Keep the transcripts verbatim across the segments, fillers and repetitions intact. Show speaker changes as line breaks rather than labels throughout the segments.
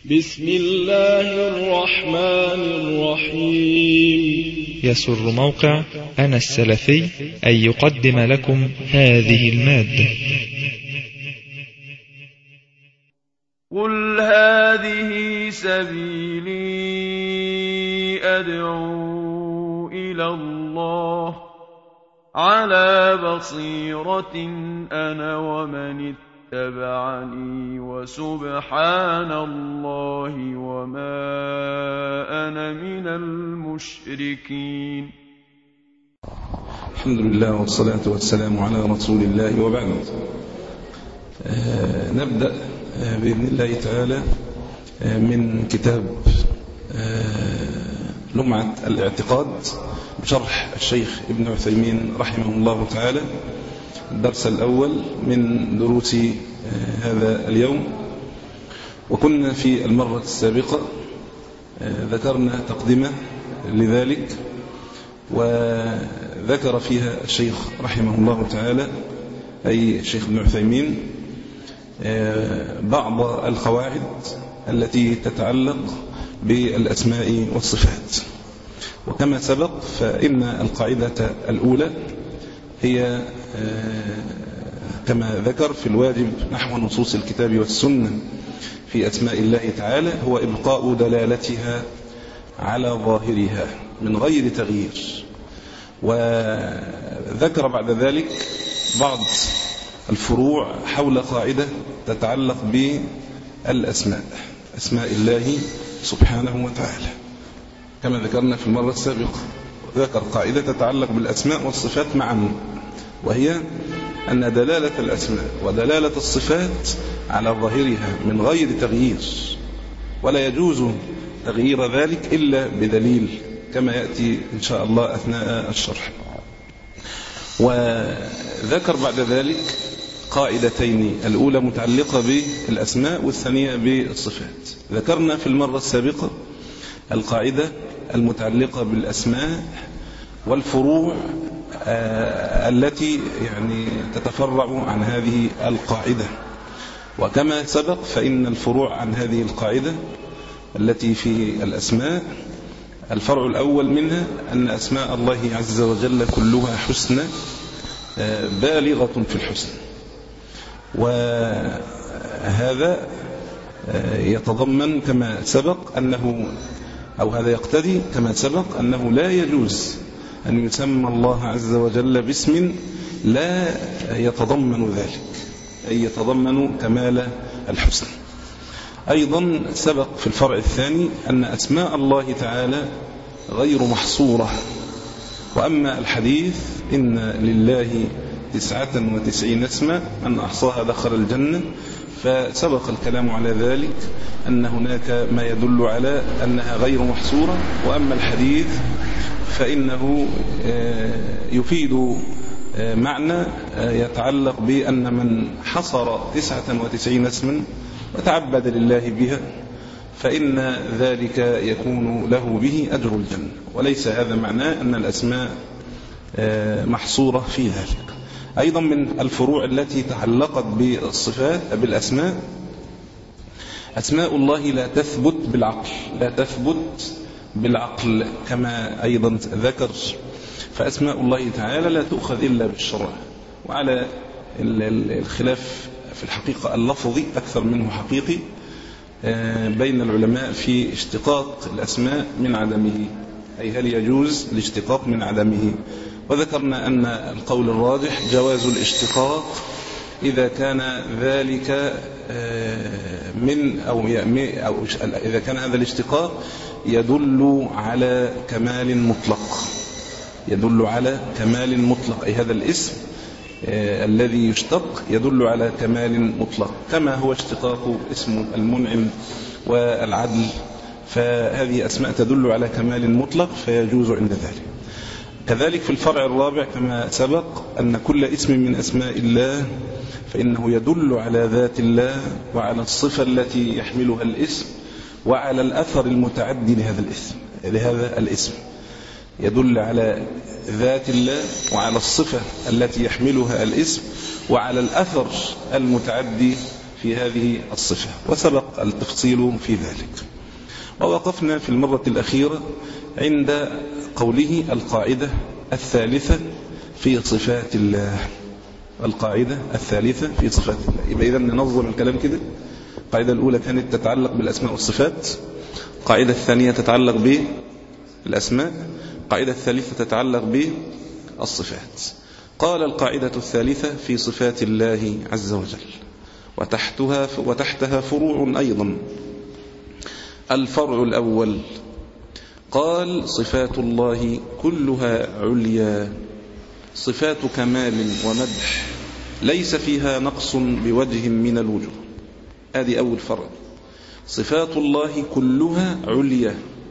بسم الله الرحمن الرحيم.
يسر موقع أنا السلفي أن يقدم لكم هذه المادة.
قل هذه سبيلي أدعو إلى الله على بصيرة أنا ومن اتبعني وسبحان الله وما أنا من المشركين.
الحمد لله والصلاة والسلام على رسول الله وبعد. آه نبدأ آه بإذن الله تعالى آه من كتاب آه لمعة الاعتقاد بشرح الشيخ ابن عثيمين رحمه الله تعالى، الدرس الأول من دروس آه هذا اليوم. وكنا في المرة السابقة آه ذكرنا تقدمة لذلك، وذكر فيها الشيخ رحمه الله تعالى أي الشيخ ابن عثيمين بعض القواعد التي تتعلق بالأسماء والصفات. وكما سبق فإن القاعدة الأولى هي كما ذكر في الواجب نحو نصوص الكتاب والسنة في أسماء الله تعالى هو إبقاء دلالتها على ظاهرها من غير تغيير. وذكر بعد ذلك بعض الفروع حول قاعدة تتعلق بالأسماء، أسماء الله سبحانه وتعالى كما ذكرنا في المرة السابقة. ذكر قاعدة تتعلق بالأسماء والصفات معا، وهي أن دلالة الأسماء ودلالة الصفات على ظاهرها من غير تغيير، ولا يجوز تغيير ذلك إلا بدليل كما يأتي إن شاء الله أثناء الشرح. وذكر بعد ذلك قاعدتين، الأولى متعلقة بالأسماء والثانية بالصفات. ذكرنا في المرة السابقة القاعدة المتعلقة بالأسماء والفروع التي يعني تتفرع عن هذه القاعدة. وكما سبق فإن الفروع عن هذه القاعدة التي في الأسماء، الفرع الأول منها أن أسماء الله عز وجل كلها حسنى بالغة في الحسن، وهذا يتضمن كما سبق أنه أو هذا يقتضي كما سبق أنه لا يجوز أن يسمى الله عز وجل باسم لا يتضمن ذلك، أي يتضمن كمال الحسن. أيضا سبق في الفرع الثاني أن أسماء الله تعالى غير محصورة. وأما الحديث إن لله تسعة وتسعين اسما من أحصاها دخل الجنة، فسبق الكلام على ذلك أن هناك ما يدل على أنها غير محصورة. وأما الحديث فإنه يفيد معنى يتعلق بأن من حصر تسعة وتسعين اسما وتعبد لله بها فإن ذلك يكون له به أجر الجنة، وليس هذا معناه أن الأسماء محصورة في ذلك. أيضا من الفروع التي تعلقت بالصفات بالأسماء، أسماء الله لا تثبت بالعقل، لا تثبت بالعقل كما أيضا ذكر. فأسماء الله تعالى لا تؤخذ إلا بالشرع، وعلى الخلاف في الحقيقة اللفظي أكثر منه حقيقي بين العلماء في اشتقاق الأسماء من عدمه، أي هل يجوز الاشتقاق من عدمه. وذكرنا أن القول الراجح جواز الاشتقاق إذا كان ذلك من أو, أو إذا كان هذا الاشتقاق يدل على كمال مطلق، يدل على كمال مطلق، أي هذا الاسم الذي يشتق يدل على كمال مطلق، كما هو اشتقاق اسم المنعم والعدل، فهذه أسماء تدل على كمال مطلق فيجوز عند ذلك. كذلك في الفرع الرابع كما سبق أن كل اسم من أسماء الله فإنه يدل على ذات الله وعلى الصفة التي يحملها الاسم وعلى الأثر المتعدي لهذا الاسم لهذا الاسم يدل على ذات الله وعلى الصفة التي يحملها الاسم وعلى الأثر المتعدي في هذه الصفة، وسبق التفصيل في ذلك. ووقفنا في المرة الأخيرة عند قوله القاعدة الثالثة في صفات الله. القاعدة الثالثة في صفات الله. يبقى إذا ننظم الكلام كده. القاعدة الأولى كانت تتعلق بالأسماء والصفات، القاعدة الثانية تتعلق بالأسماء، القاعدة الثالثة تتعلق بالصفات. قال القاعدة الثالثة في صفات الله عز وجل، وتحتها وتحتها فروع أيضا. الفرع الأول قال صفات الله كلها عليا، صفات كمال ومدح ليس فيها نقص بوجه من الوجوه. هذه أول فرع. صفات الله كلها عليا،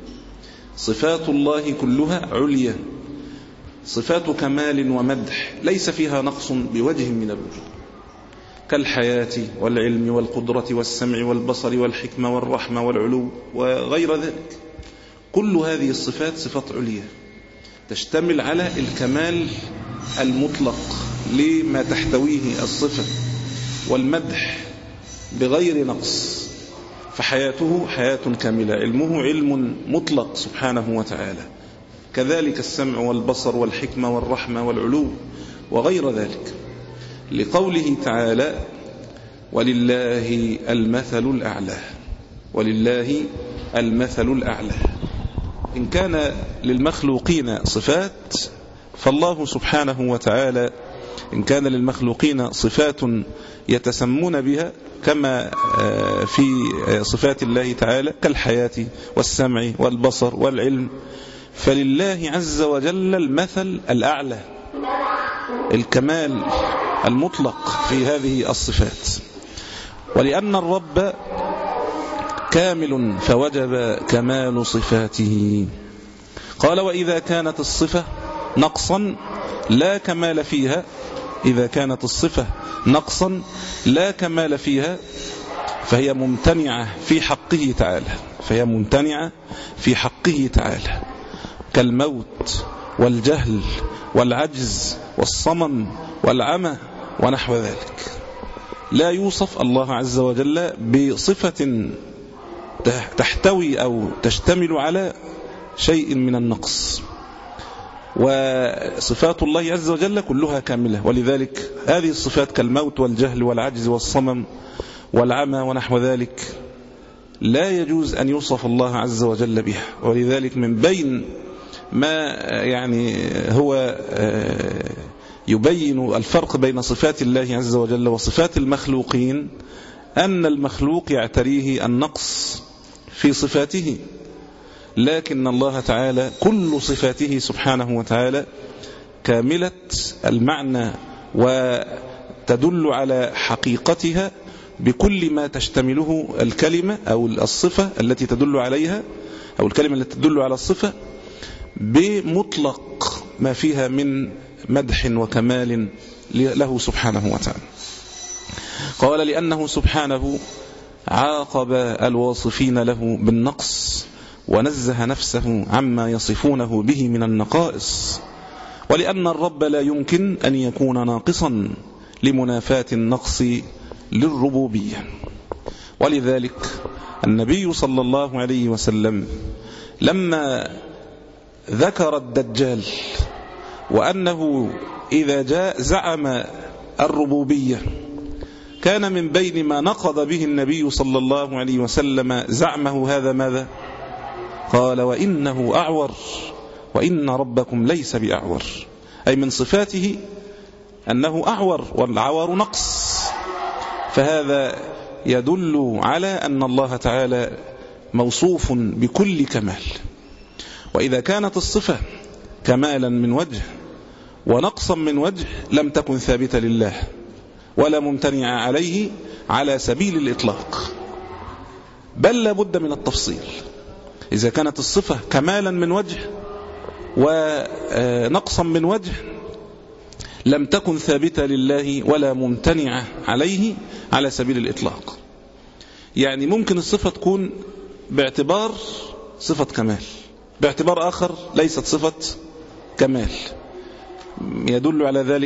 صفات الله كلها عليا، صفات كمال ومدح ليس فيها نقص بوجه من الوجوه، كالحياة والعلم والقدرة والسمع والبصر والحكمة والرحمة والعلو وغير ذلك. كل هذه الصفات صفات عليا تشتمل على الكمال المطلق لما تحتويه الصفة، والمدح بغير نقص. فحياته حياة كاملة، علمه علم مطلق سبحانه وتعالى، كذلك السمع والبصر والحكمة والرحمة والعلو وغير ذلك، لقوله تعالى ولله المثل الأعلى. ولله المثل الأعلى. إن كان للمخلوقين صفات فالله سبحانه وتعالى إن كان للمخلوقين صفات يتسمون بها كما في صفات الله تعالى كالحياة والسمع والبصر والعلم، فلله عز وجل المثل الأعلى، الكمال المطلق في هذه الصفات. ولأن الرب كامل فوجب كمال صفاته. قال وإذا كانت الصفة نقصا لا كمال فيها، إذا كانت الصفة نقصا لا كمال فيها فهي ممتنعة في حقه تعالى، فهي ممتنعة في حقه تعالى، كالموت والجهل والعجز والصمم والعمى ونحو ذلك. لا يوصف الله عز وجل بصفة تحتوي أو تشتمل على شيء من النقص، وصفات الله عز وجل كلها كاملة. ولذلك هذه الصفات كالموت والجهل والعجز والصمم والعمى ونحو ذلك لا يجوز أن يوصف الله عز وجل بها. ولذلك من بين ما يعني هو يبين الفرق بين صفات الله عز وجل وصفات المخلوقين أن المخلوق يعتريه النقص في صفاته، لكن الله تعالى كل صفاته سبحانه وتعالى كاملة المعنى وتدل على حقيقتها بكل ما تشتمله الكلمة أو الصفة التي تدل عليها، أو الكلمة التي تدل على الصفة، بمطلق ما فيها من مدح وكمال له سبحانه وتعالى. قال لأنه سبحانه عاقب الواصفين له بالنقص ونزه نفسه عما يصفونه به من النقائص، ولأن الرب لا يمكن أن يكون ناقصا لمنافاة النقص للربوبية. ولذلك النبي صلى الله عليه وسلم لما ذكر الدجال وأنه إذا جاء زعم الربوبية، كان من بين ما نقض به النبي صلى الله عليه وسلم زعمه هذا ماذا؟ قال وإنه أعور وإن ربكم ليس بأعور، أي من صفاته أنه أعور، والعور نقص. فهذا يدل على أن الله تعالى موصوف بكل كمال. وإذا كانت الصفة كمالا من وجه ونقصا من وجه لم تكن ثابتة لله ولا ممتنعة عليه على سبيل الإطلاق، بل لابد من التفصيل. إذا كانت الصفة كمالا من وجه ونقصا من وجه لم تكن ثابتة لله ولا ممتنعة عليه على سبيل الإطلاق. يعني ممكن الصفة تكون باعتبار صفة كمال، باعتبار آخر ليست صفة كمال. يدل على ذلك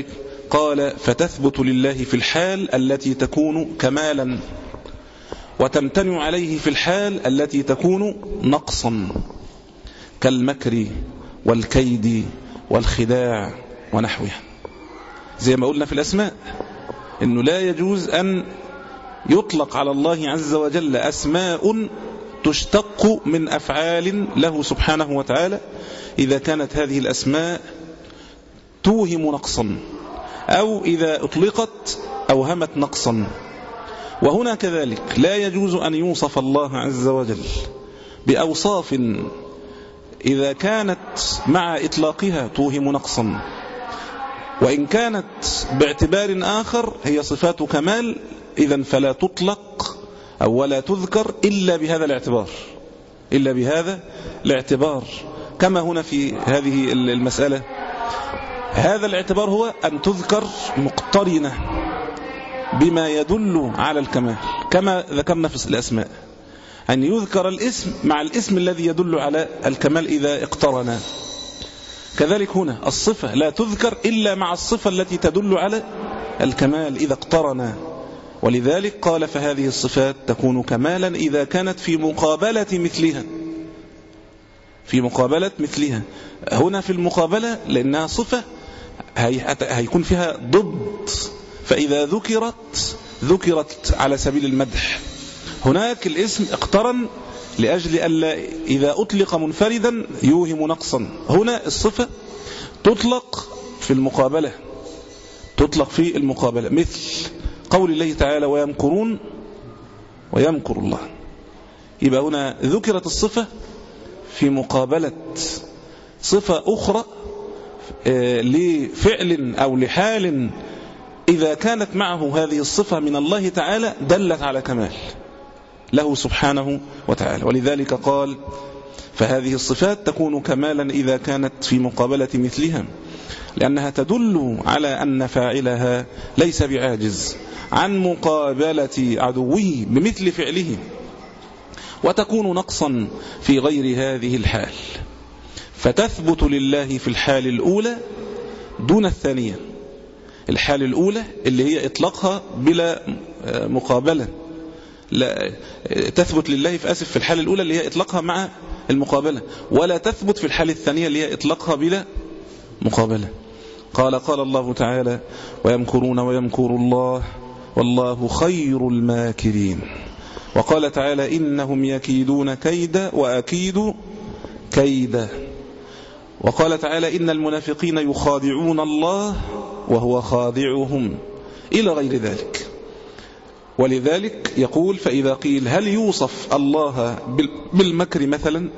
قال فتثبت لله في الحال التي تكون كمالا، وتمتنع عليه في الحال التي تكون نقصا، كالمكر والكيد والخداع ونحوها. زي ما قلنا في الأسماء إنه لا يجوز أن يطلق على الله عز وجل أسماء تشتق من أفعال له سبحانه وتعالى إذا كانت هذه الأسماء توهم نقصا، أو إذا أطلقت أوهمت نقصا. وهنا كذلك لا يجوز أن يوصف الله عز وجل بأوصاف إذا كانت مع إطلاقها توهم نقصا، وإن كانت باعتبار آخر هي صفات كمال، إذن فلا تطلق أو ولا تذكر إلا بهذا الاعتبار إلا بهذا الاعتبار كما هنا في هذه المسألة. هذا الاعتبار هو أن تذكر مقترنة بما يدل على الكمال، كما ذكرنا في الأسماء أن يذكر الاسم مع الاسم الذي يدل على الكمال إذا اقترنا. كذلك هنا الصفة لا تذكر إلا مع الصفة التي تدل على الكمال إذا اقترنا. ولذلك قال فهذه الصفات تكون كمالا إذا كانت في مقابلة مثلها في مقابلة مثلها هنا في المقابلة لأنها صفة هيكون فيها ضد، فإذا ذكرت ذكرت على سبيل المدح. هناك الاسم اقترن لأجل ألا إذا أطلق منفردا يوهم نقصا، هنا الصفة تطلق في المقابلة تطلق في المقابلة مثل قول الله تعالى ويمكرون ويمكر الله. يبقى هنا ذكرت الصفة في مقابلة صفة أخرى لفعل أو لحال إذا كانت معه هذه الصفة من الله تعالى دلت على كمال له سبحانه وتعالى. ولذلك قال فهذه الصفات تكون كمالا إذا كانت في مقابلة مثلها، لأنها تدل على أن فاعلها ليس بعاجز عن مقابلة عدوه بمثل فعله، وتكون نقصا في غير هذه الحال، فتثبت لله في الحال الأولى دون الثانية. الحال الأولى اللي هي إطلاقها بلا مقابلة، لا تثبت لله في أسف في الحال الأولى اللي هي إطلاقها مع المقابلة، ولا تثبت في الحال الثانية اللي هي إطلاقها بلا مقابلة. قال قال الله تعالى ويمكرون ويمكر الله والله خير الماكرين. وقال تعالى إنهم يكيدون كيدا وأكيد كيدا. وقال تعالى إن المنافقين يخادعون الله وهو خادعهم إلى غير ذلك. ولذلك يقول فإذا قيل هل يوصف الله بالمكر مثلا،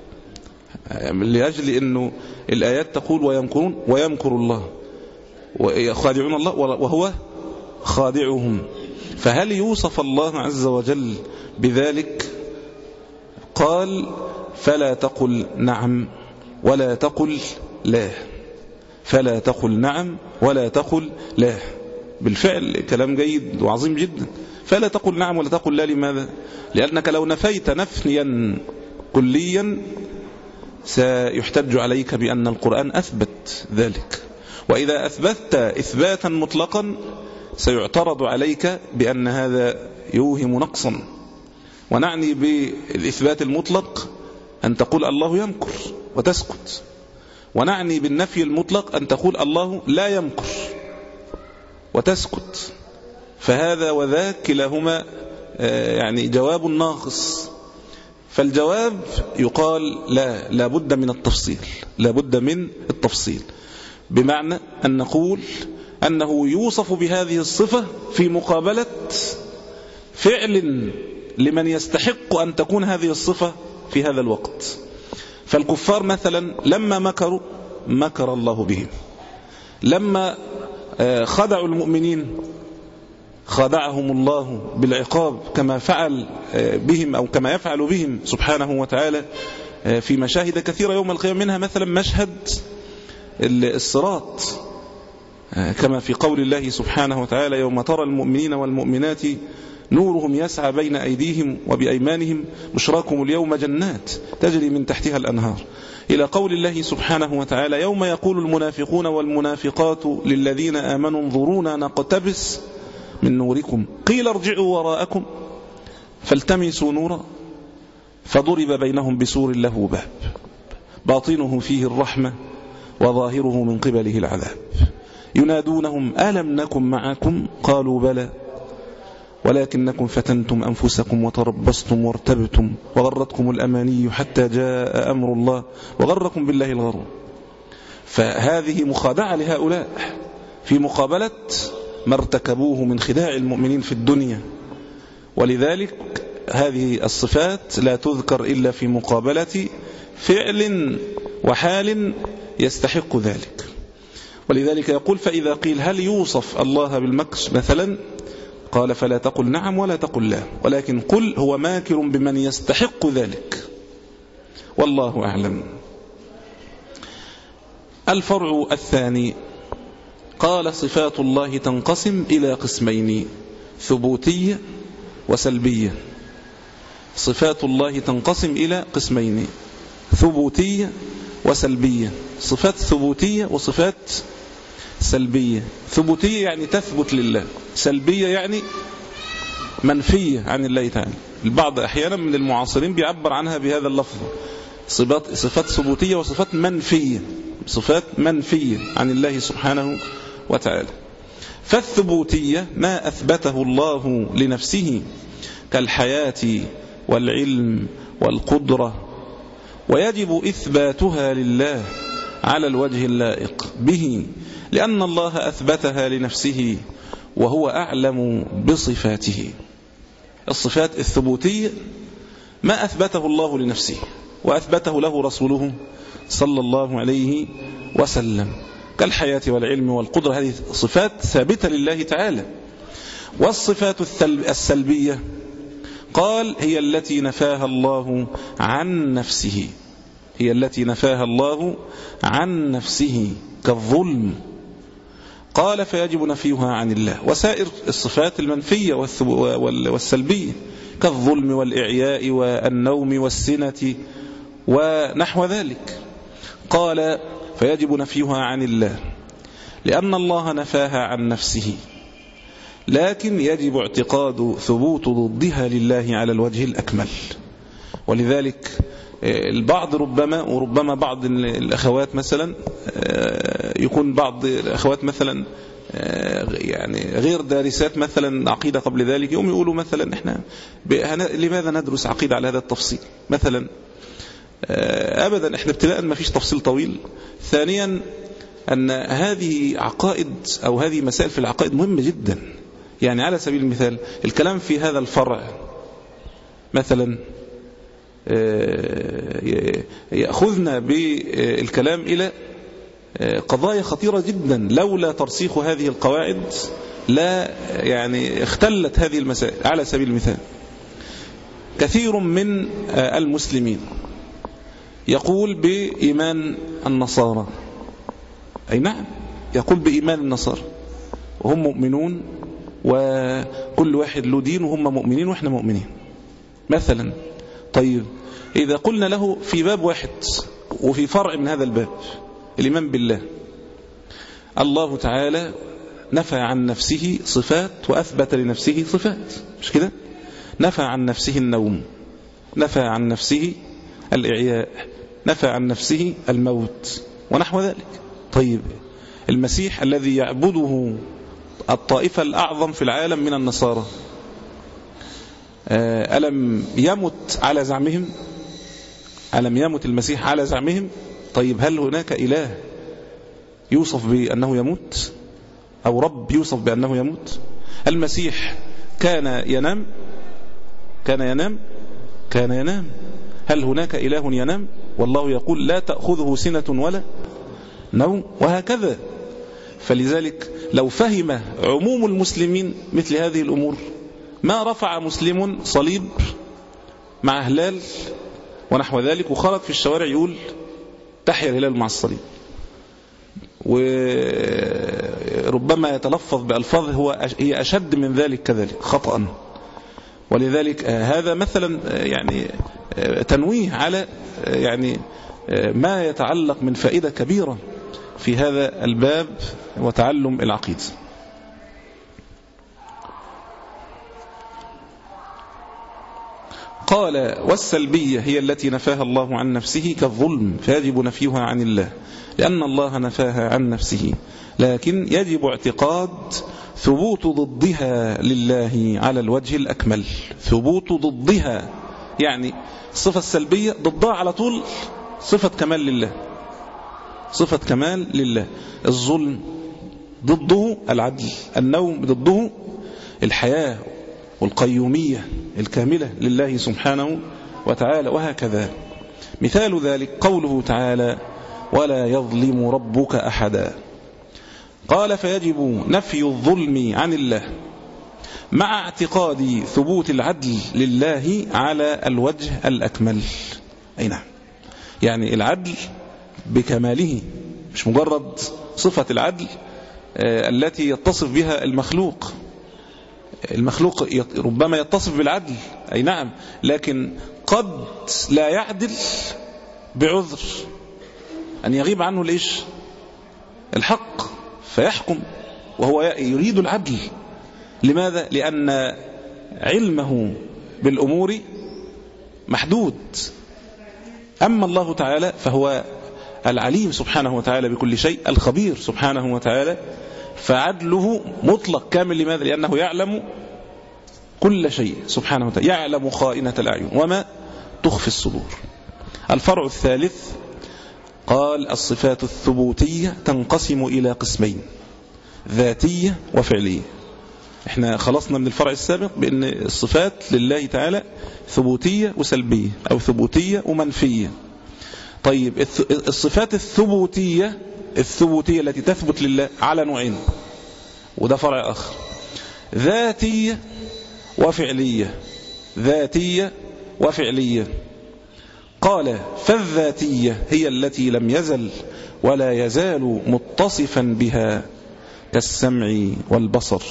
لأجل أنه الآيات تقول ويمكرون ويمكر الله ويخادعون الله وهو خادعهم، فهل يوصف الله عز وجل بذلك؟ قال فلا تقل نعم ولا تقل لا، فلا تقل نعم ولا تقل لا. بالفعل كلام جيد وعظيم جدا. فلا تقل نعم ولا تقل لا. لماذا؟ لأنك لو نفيت نفيا كليا سيحتج عليك بأن القرآن أثبت ذلك، وإذا أثبتت إثباتا مطلقا سيعترض عليك بأن هذا يوهم نقصا. ونعني بالإثبات المطلق أن تقول الله يمكر وتسكت، ونعني بالنفي المطلق أن تقول الله لا يمكر وتسكت. فهذا وذاك كلاهما يعني جواب ناقص. فالجواب يقال لا لا بد من التفصيل لا بد من التفصيل بمعنى أن نقول أنه يوصف بهذه الصفة في مقابلة فعل لمن يستحق أن تكون هذه الصفة في هذا الوقت. فالكفار مثلا لما مكروا مكر الله بهم، لما خدعوا المؤمنين خدعهم الله بالعقاب كما فعل بهم أو كما يفعل بهم سبحانه وتعالى في مشاهد كثيرة يوم القيامة، منها مثلا مشهد الصراط كما في قول الله سبحانه وتعالى يوم ترى المؤمنين والمؤمنات نورهم يسعى بين أيديهم وبأيمانهم بشراكم اليوم جنات تجري من تحتها الأنهار، إلى قول الله سبحانه وتعالى: يوم يقول المنافقون والمنافقات للذين آمنوا انظرونا نقتبس من نوركم قيل ارجعوا وراءكم فالتمسوا نورا فضرب بينهم بسور له باب باطنه فيه الرحمة وظاهره من قبله العذاب ينادونهم ألم نكن معكم قالوا بلى ولكنكم فتنتم أنفسكم وتربصتم وارتبتم وغرتكم الأماني حتى جاء أمر الله وغركم بالله الغرور. فهذه مخادعة لهؤلاء في مقابلة ما ارتكبوه من خداع المؤمنين في الدنيا، ولذلك هذه الصفات لا تذكر إلا في مقابلة فعل وحال يستحق ذلك. ولذلك يقول: فإذا قيل هل يوصف الله بالمكر مثلا قال: فلا تقل نعم ولا تقل لا، ولكن قل هو ماكر بمن يستحق ذلك والله أعلم. الفرع الثاني قال: صفات الله تنقسم إلى قسمين: ثبوتية وسلبية. صفات الله تنقسم إلى قسمين: ثبوتية وسلبية. صفات ثبوتية وصفات سلبية. ثبوتية يعني تثبت لله، سلبية يعني منفية عن الله تعالى. البعض أحيانا من المعاصرين بيعبر عنها بهذا اللفظ: صفات صفات ثبوتية وصفات منفية، صفات منفية عن الله سبحانه وتعالى. فالثبوتية ما أثبته الله لنفسه كالحياة والعلم والقدرة، ويجب إثباتها لله على الوجه اللائق به، لأن الله أثبتها لنفسه وهو أعلم بصفاته. الصفات الثبوتية ما أثبته الله لنفسه وأثبته له رسوله صلى الله عليه وسلم كالحياة والعلم والقدرة، هذه صفات ثابتة لله تعالى. والصفات السلبية قال: هي التي نفاها الله عن نفسه، هي التي نفاها الله عن نفسه كالظلم. قال: فيجب نفيها عن الله. وسائر الصفات المنفية والسلبية كالظلم والإعياء والنوم والسنة ونحو ذلك. قال: فيجب نفيها عن الله لأن الله نفاها عن نفسه، لكن يجب اعتقاد ثبوت ضدها لله على الوجه الأكمل. ولذلك البعض ربما وربما بعض الأخوات مثلا يكون بعض الأخوات مثلا يعني غير دارسات مثلا عقيدة قبل ذلك، يوم يقولوا مثلا: إحنا لماذا ندرس عقيدة على هذا التفصيل مثلا؟ أبدا، إحنا ابتداء ما فيش تفصيل طويل. ثانيا أن هذه عقائد أو هذه مسائل في العقائد مهمة جدا. يعني على سبيل المثال الكلام في هذا الفرع مثلا يأخذنا بالكلام إلى قضايا خطيرة جدا، لولا ترسيخ هذه القواعد لا يعني اختلت هذه المسائل. على سبيل المثال كثير من المسلمين يقول بإيمان النصارى، أي نعم يقول بإيمان النصارى وهم مؤمنون، وكل واحد له دين وهم مؤمنين وإحنا مؤمنين مثلا. طيب إذا قلنا له في باب واحد وفي فرع من هذا الباب الإيمان بالله، الله تعالى نفى عن نفسه صفات وأثبت لنفسه صفات، مش كده؟ نفى عن نفسه النوم، نفى عن نفسه الإعياء، نفى عن نفسه الموت ونحو ذلك. طيب المسيح الذي يعبده الطائفة الأعظم في العالم من النصارى ألم يمت على زعمهم؟ ألم يمت المسيح على زعمهم؟ طيب هل هناك إله يوصف بأنه يموت أو رب يوصف بأنه يموت؟ المسيح كان ينام؟ كان ينام؟ كان ينام. هل هناك إله ينام؟ والله يقول: لا تأخذه سنة ولا نوم، وهكذا. فلذلك لو فهم عموم المسلمين مثل هذه الأمور ما رفع مسلم صليب مع هلال ونحو ذلك وخرج في الشوارع يقول تحيا الهلال مع الصليب، وربما يتلفظ بألفاظ هو هي أشد من ذلك كذلك خطأ. ولذلك هذا مثلا يعني تنويه على يعني ما يتعلق من فائدة كبيرة في هذا الباب وتعلم العقيدة. قال والسلبية هي التي نفاها الله عن نفسه كالظلم فيجب نفيها عن الله لأن الله نفاها عن نفسه، لكن يجب اعتقاد ثبوت ضدها لله على الوجه الأكمل. ثبوت ضدها يعني الصفة السلبية ضدها على طول صفة كمال لله، صفة كمال لله. الظلم ضده العدل، النوم ضده الحياة والقيومية الكاملة لله سبحانه وتعالى، وهكذا. مثال ذلك قوله تعالى ولا يظلم ربك أحدا. قال فيجب نفي الظلم عن الله مع اعتقاد ثبوت العدل لله على الوجه الأكمل. أي نعم، يعني العدل بكماله، مش مجرد صفة العدل التي يتصف بها المخلوق. المخلوق ربما يتصف بالعدل، أي نعم، لكن قد لا يعدل بعذر أن يغيب عنه ليش الحق فيحكم وهو يريد العدل. لماذا؟ لأن علمه بالأمور محدود. أما الله تعالى فهو العليم سبحانه وتعالى بكل شيء، الخبير سبحانه وتعالى، فعدله مطلق كامل. لماذا؟ لأنه يعلم كل شيء سبحانه وتعالى، يعلم خائنة الأعين وما تخفي الصدور. الفرع الثالث قال الصفات الثبوتية تنقسم إلى قسمين، ذاتية وفعلية. احنا خلصنا من الفرع السابق بأن الصفات لله تعالى ثبوتية وسلبية أو ثبوتية ومنفية. طيب الصفات الثبوتية الثبوتية التي تثبت لله على نوعين، وده فرع آخر، ذاتية وفعلية. ذاتية وفعلية. قال فالذاتية هي التي لم يزل ولا يزال متصفا بها كالسمع والبصر.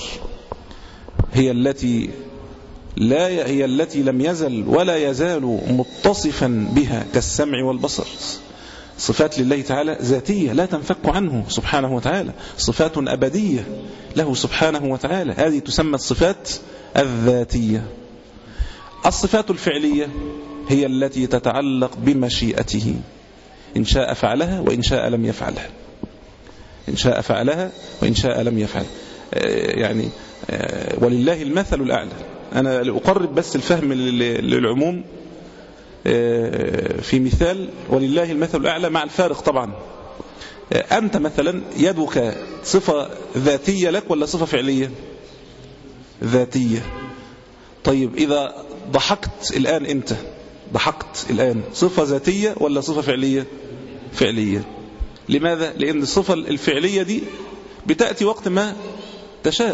هي التي لا هي التي لم يزل ولا يزال متصفا بها كالسمع والبصر. صفات لله تعالى ذاتية لا تنفك عنه سبحانه وتعالى، صفات أبدية له سبحانه وتعالى، هذه تسمى الصفات الذاتية. الصفات الفعلية هي التي تتعلق بمشيئته، إن شاء فعلها وإن شاء لم يفعلها، إن شاء فعلها وإن شاء لم يفعل. يعني ولله المثل الأعلى. أنا لأقرب بس الفهم للعموم في مثال ولله المثل الأعلى مع الفارق طبعا. أنت مثلا يدك صفة ذاتية لك ولا صفة فعلية؟ ذاتية. طيب إذا ضحكت الآن، أنت ضحكت الآن، صفة ذاتية ولا صفة فعلية؟ فعلية. لماذا؟ لأن الصفة الفعلية دي بتأتي وقت ما تشاء،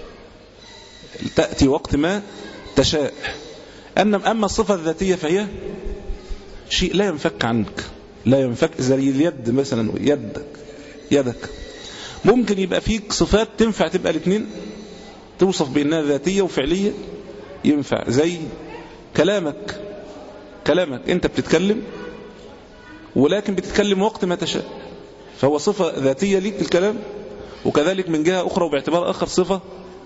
تأتي وقت ما تشاء. أما الصفة الذاتية فهي شيء لا ينفك عنك، لا ينفك. زي اليد مثلا، يدك يدك ممكن يبقى فيك صفات تنفع تبقى الاثنين، توصف بأنها ذاتية وفعلية، ينفع. زي كلامك، كلامك أنت بتتكلم ولكن بتتكلم وقت ما تشاء، فهو صفة ذاتية ليك الكلام، وكذلك من جهة أخرى وباعتبار آخر صفة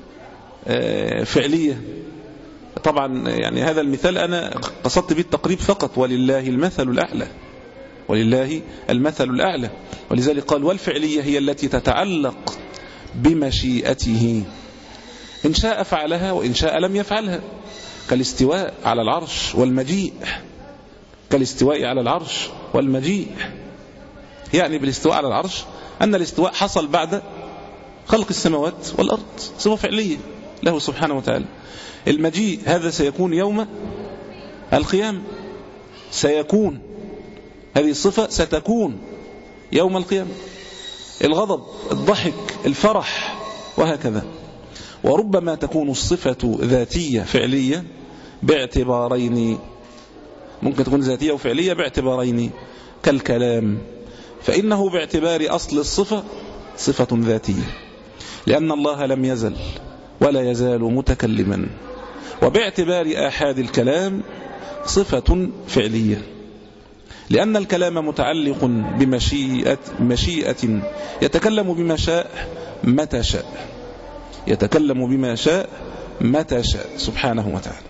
فعلية. طبعا يعني هذا المثال أنا قصدت به التقريب فقط، ولله المثل الأعلى، ولله المثل الأعلى. ولذلك قال والفعلية هي التي تتعلق بمشيئته، إن شاء فعلها وإن شاء لم يفعلها، كالاستواء على العرش والمجيء، كالاستواء على العرش والمجيء. يعني بالاستواء على العرش أن الاستواء حصل بعد خلق السماوات والأرض، صفة فعلية له سبحانه وتعالى. المجيء هذا سيكون يوم القيامة، سيكون، هذه الصفة ستكون يوم القيامة. الغضب، الضحك، الفرح، وهكذا. وربما تكون الصفة ذاتية فعلية باعتبارين، ممكن تكون ذاتية وفعلية باعتبارين، كالكلام، فإنه باعتبار أصل الصفة صفة ذاتية، لأن الله لم يزل ولا يزال متكلما، وباعتبار آحاد الكلام صفة فعلية، لأن الكلام متعلق بمشيئة مشيئة يتكلم بما شاء متى شاء، يتكلم بما شاء متى شاء سبحانه وتعالى.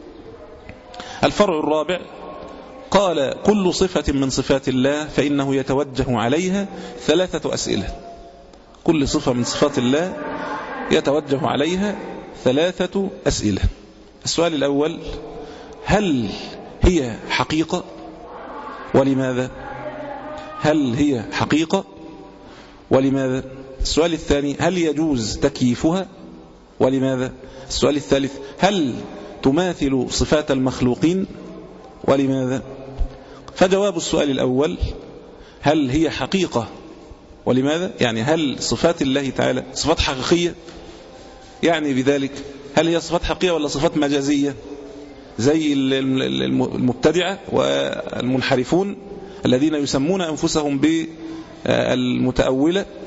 الفرع الرابع قال كل صفة من صفات الله فإنه يتوجه عليها ثلاثة أسئلة. كل صفة من صفات الله يتوجه عليها ثلاثة أسئلة. السؤال الأول: هل هي حقيقة؟ ولماذا؟ هل هي حقيقة؟ ولماذا؟ السؤال الثاني: هل يجوز تكييفها؟ ولماذا؟ السؤال الثالث: هل تماثل صفات المخلوقين؟ ولماذا؟ فجواب السؤال الأول: هل هي حقيقة؟ ولماذا؟ يعني هل صفات الله تعالى صفات حقيقية؟ يعني بذلك هل هي صفات حقيقية ولا صفات مجازية زي المبتدعة والمنحرفون الذين يسمون أنفسهم بالمتأولة،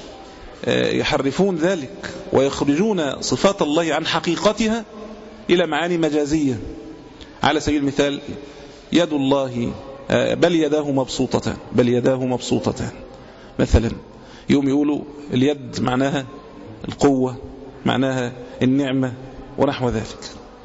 يحرفون ذلك ويخرجون صفات الله عن حقيقتها إلى معاني مجازية. على سبيل المثال: يد الله بل يداه مبسوطتان، بل يداه مبسوطتان مثلا، يوم يقولوا اليد معناها القوة، معناها النعمة ونحو ذلك.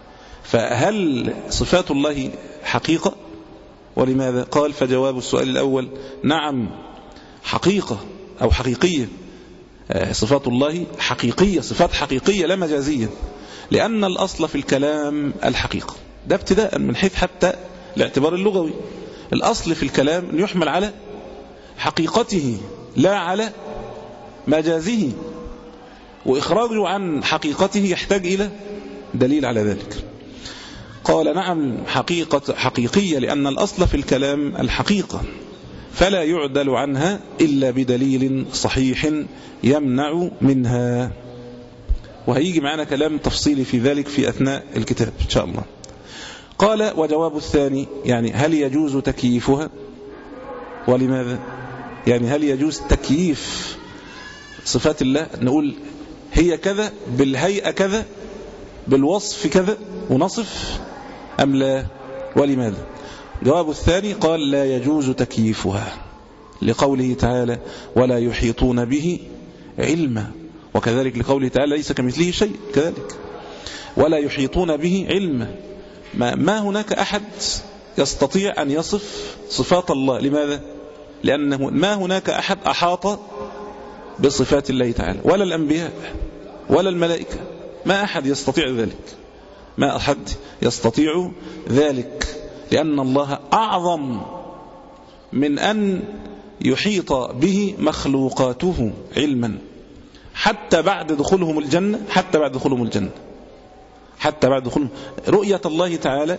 فهل صفات الله حقيقة؟ ولماذا؟ قال: فجواب السؤال الأول: نعم حقيقة أو حقيقية، صفات الله حقيقية، صفات حقيقية لا مجازية، لأن الأصل في الكلام الحقيقة. ده ابتداء من حيث حتى الاعتبار اللغوي، الأصل في الكلام أن يحمل على حقيقته لا على مجازه، وإخراجه عن حقيقته يحتاج إلى دليل على ذلك. قال: نعم حقيقة حقيقية، لأن الأصل في الكلام الحقيقة، فلا يعدل عنها إلا بدليل صحيح يمنع منها. وهيجي معنا كلام تفصيلي في ذلك في أثناء الكتاب إن شاء الله. قال: وجواب الثاني: يعني هل يجوز تكييفها؟ ولماذا؟ يعني هل يجوز تكييف صفات الله، نقول هي كذا بالهيئة كذا بالوصف كذا ونصف، أم لا؟ ولماذا؟ جواب الثاني قال: لا يجوز تكييفها، لقوله تعالى: ولا يحيطون به علما، وكذلك لقوله تعالى: ليس كمثله شيء، كذلك ولا يحيطون به علما. ما, ما هناك أحد يستطيع أن يصف صفات الله. لماذا؟ لأنه ما هناك أحد أحاط بصفات الله تعالى، ولا الأنبياء ولا الملائكة، ما أحد يستطيع ذلك، ما أحد يستطيع ذلك، لأن الله أعظم من أن يحيط به مخلوقاته علما، حتى بعد دخولهم الجنة، حتى بعد دخولهم الجنة حتى بعد دخولهم. رؤية الله تعالى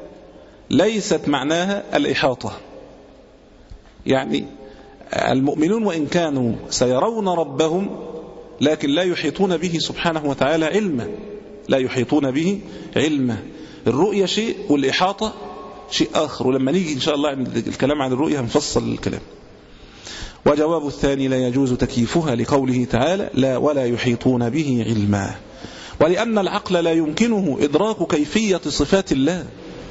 ليست معناها الإحاطة، يعني المؤمنون وإن كانوا سيرون ربهم لكن لا يحيطون به سبحانه وتعالى علما، لا يحيطون به علما. الرؤية شيء والإحاطة شيء آخر، ولما نيجي إن شاء الله عند الكلام عن الرؤية هنفصل الكلام. وجواب الثاني: لا يجوز تكييفها، لقوله تعالى: لا ولا يحيطون به علما، ولأن العقل لا يمكنه إدراك كيفية صفات الله.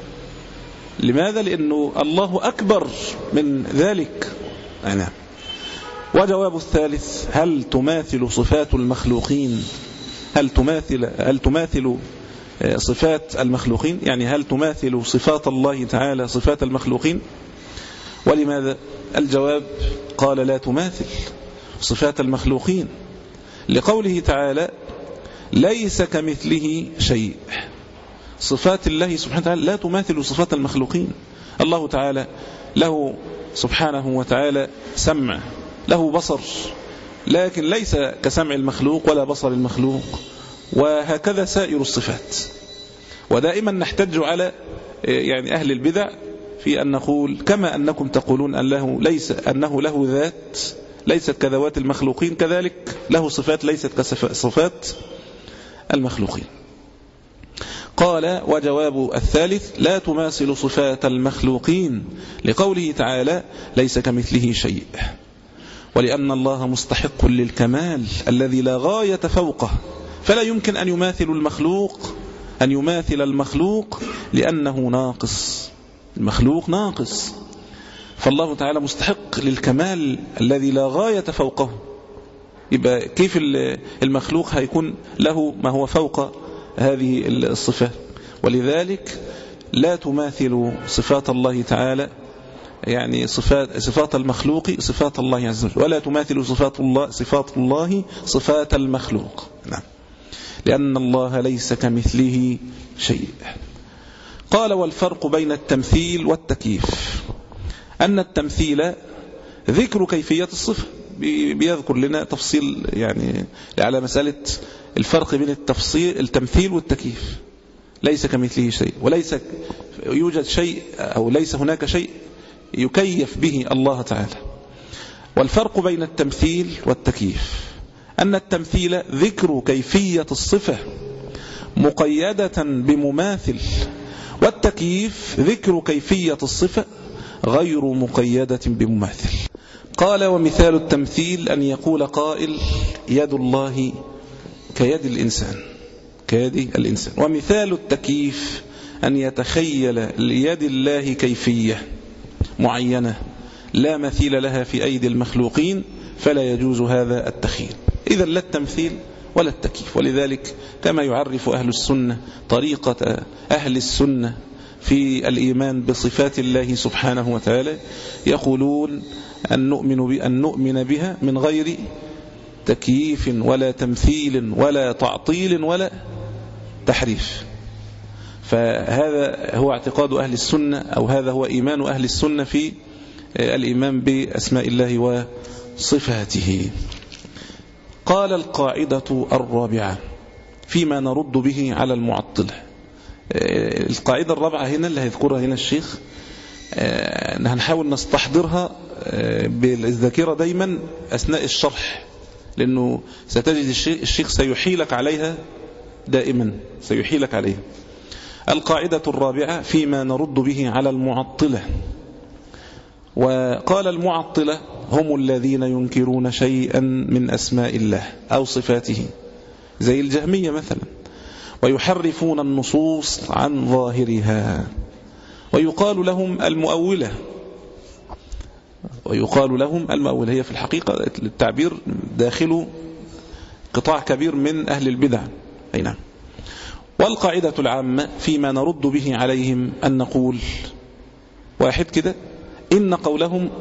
لماذا؟ لأنه الله أكبر من ذلك. نعم. وجواب الثالث: هل تماثل صفات المخلوقين، هل تماثل هل تماثل صفات المخلوقين، يعني هل تماثل صفات الله تعالى صفات المخلوقين؟ ولماذا؟ الجواب قال: لا تماثل صفات المخلوقين، لقوله تعالى: ليس كمثله شيء. صفات الله سبحانه وتعالى لا تماثل صفات المخلوقين. الله تعالى له سبحانه وتعالى سمع، له بصر، لكن ليس كسمع المخلوق ولا بصر المخلوق، وهكذا سائر الصفات. ودائما نحتج على يعني أهل البدع في أن نقول كما أنكم تقولون أن له ليس أنه له ذات ليست كذوات المخلوقين، كذلك له صفات ليست كصفات المخلوقين. قال: وجواب الثالث: لا تماثل صفات المخلوقين، لقوله تعالى: ليس كمثله شيء، ولأن الله مستحق للكمال الذي لا غاية فوقه، فلا يمكن أن يماثل المخلوق أن يماثل المخلوق لأنه ناقص، المخلوق ناقص، فالله تعالى مستحق للكمال الذي لا غاية فوقه. يبقى كيف المخلوق هيكون له ما هو فوق هذه الصفات؟ ولذلك لا تماثل صفات الله تعالى، يعني صفات صفات المخلوق صفات الله عز وجل، ولا تماثل صفات الله صفات الله صفات المخلوق. نعم، لأن الله ليس كمثله شيء. قال: والفرق بين التمثيل والتكييف أن التمثيل ذكر كيفية الصفة، بيذكر لنا تفصيل يعني على مسألة الفرق بين التفصيل التمثيل والتكييف. ليس كمثله شيء، وليس يوجد شيء أو ليس هناك شيء يكيف به الله تعالى. والفرق بين التمثيل والتكييف أن التمثيل ذكر كيفية الصفة مقيدة بمماثل، والتكييف ذكر كيفية الصفة غير مقيدة بمماثل. قال: ومثال التمثيل أن يقول قائل: يد الله كيد الإنسان كيد الإنسان. ومثال التكييف أن يتخيل ليد الله كيفية معينة لا مثيل لها في أيدي المخلوقين، فلا يجوز هذا التخيل. إذا لا التمثيل ولا التكييف. ولذلك كما يعرف أهل السنة طريقة أهل السنة في الإيمان بصفات الله سبحانه وتعالى، يقولون أن نؤمن, أن نؤمن بها من غير تكييف ولا تمثيل ولا تعطيل ولا تحريف. فهذا هو اعتقاد أهل السنة، أو هذا هو إيمان أهل السنة في الإيمان بأسماء الله وصفاته. قال: القاعدة الرابعة فيما نرد به على المعطلة. القاعدة الرابعة هنا اللي هيذكرها هنا الشيخ، هنحاول نستحضرها بالذاكرة دايما أثناء الشرح، لأنه ستجد الشيخ سيحيلك عليها دائما، سيحيلك عليها. القاعدة الرابعة فيما نرد به على المعطلة. وقال: المعطلة هم الذين ينكرون شيئا من أسماء الله أو صفاته، زي الجهمية مثلا، ويحرفون النصوص عن ظاهرها، ويقال لهم المؤولة ويقال لهم المؤولة هي في الحقيقة التعبير داخل قطاع كبير من أهل البدع. أي نعم. والقاعدة العامة فيما نرد به عليهم أن نقول: واحد كده، إن قولهم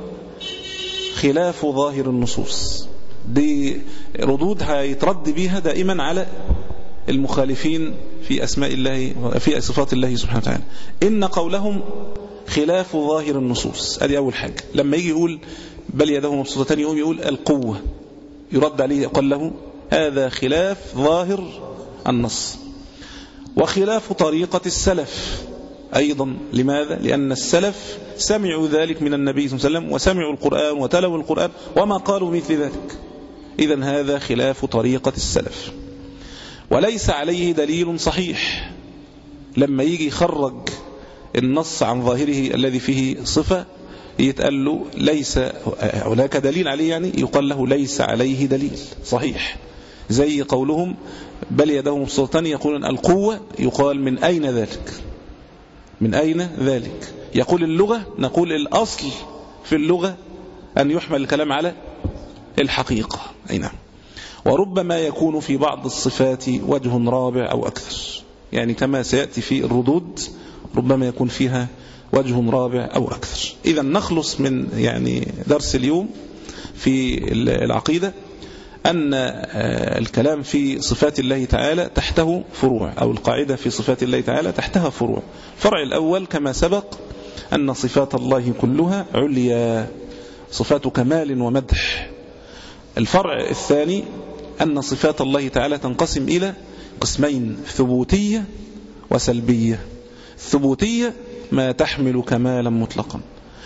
خلاف ظاهر النصوص. دي ردود هيترد بها دائما على المخالفين في أسماء الله في صفات الله سبحانه وتعالى. إن قولهم خلاف ظاهر النصوص، هذه أول حاجة. لما يجي يقول بل يده مبسوطتان يقوم يقول القوة، يرد عليه يقول له هذا خلاف ظاهر النص، وخلاف طريقة السلف أيضا. لماذا؟ لأن السلف سمعوا ذلك من النبي صلى الله عليه وسلم، وسمعوا القرآن وتلوا القرآن وما قالوا مثل ذلك. إذن هذا خلاف طريقة السلف، وليس عليه دليل صحيح. لما يجي يخرج النص عن ظاهره الذي فيه صفة يتقال له ليس هناك دليل عليه، يعني يقال له ليس عليه دليل صحيح. زي قولهم بل يده مبسوطتان يقولون القوة، يقال من أين ذلك؟ من أين ذلك؟ يقول اللغة، نقول الأصل في اللغة أن يحمل الكلام على الحقيقة. أي نعم. وربما يكون في بعض الصفات وجه رابع أو أكثر، يعني كما سيأتي في الردود ربما يكون فيها وجه رابع أو أكثر. إذا نخلص من يعني درس اليوم في العقيدة أن الكلام في صفات الله تعالى تحته فروع، أو القاعدة في صفات الله تعالى تحتها فروع. الفرع الأول كما سبق أن صفات الله كلها عليا، صفات كمال ومدح. الفرع الثاني أن صفات الله تعالى تنقسم إلى قسمين: ثبوتية وسلبية. الثبوتية ما تحمل كمالا مطلقا،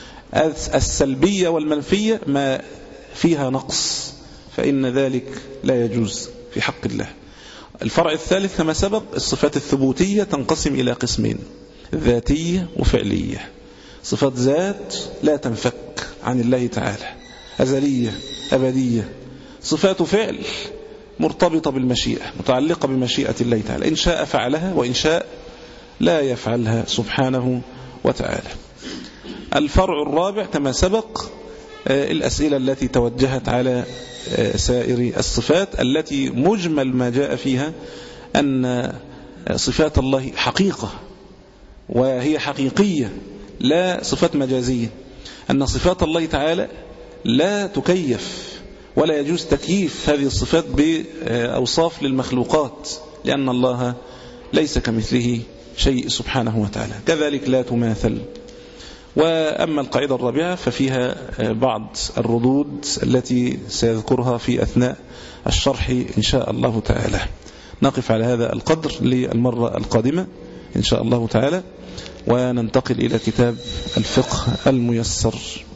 السلبية والمنفية ما فيها نقص، فإن ذلك لا يجوز في حق الله. الفرع الثالث كما سبق الصفات الثبوتية تنقسم إلى قسمين: ذاتية وفعلية. صفات ذات لا تنفك عن الله تعالى، أزلية أبدية. صفات فعل مرتبطة بالمشيئة، متعلقة بمشيئة الله تعالى، إن شاء فعلها وإن شاء لا يفعلها سبحانه وتعالى. الفرع الرابع كما سبق الأسئلة التي توجهت على سائر الصفات التي مجمل ما جاء فيها أن صفات الله حقيقة، وهي حقيقية لا صفات مجازية، أن صفات الله تعالى لا تكيف ولا يجوز تكييف هذه الصفات بأوصاف للمخلوقات، لأن الله ليس كمثله شيء سبحانه وتعالى، كذلك لا تماثل. وأما القاعدة الرابعة ففيها بعض الردود التي سيذكرها في أثناء الشرح إن شاء الله تعالى. نقف على هذا القدر للمرة القادمة إن شاء الله تعالى، وننتقل إلى كتاب الفقه الميسر.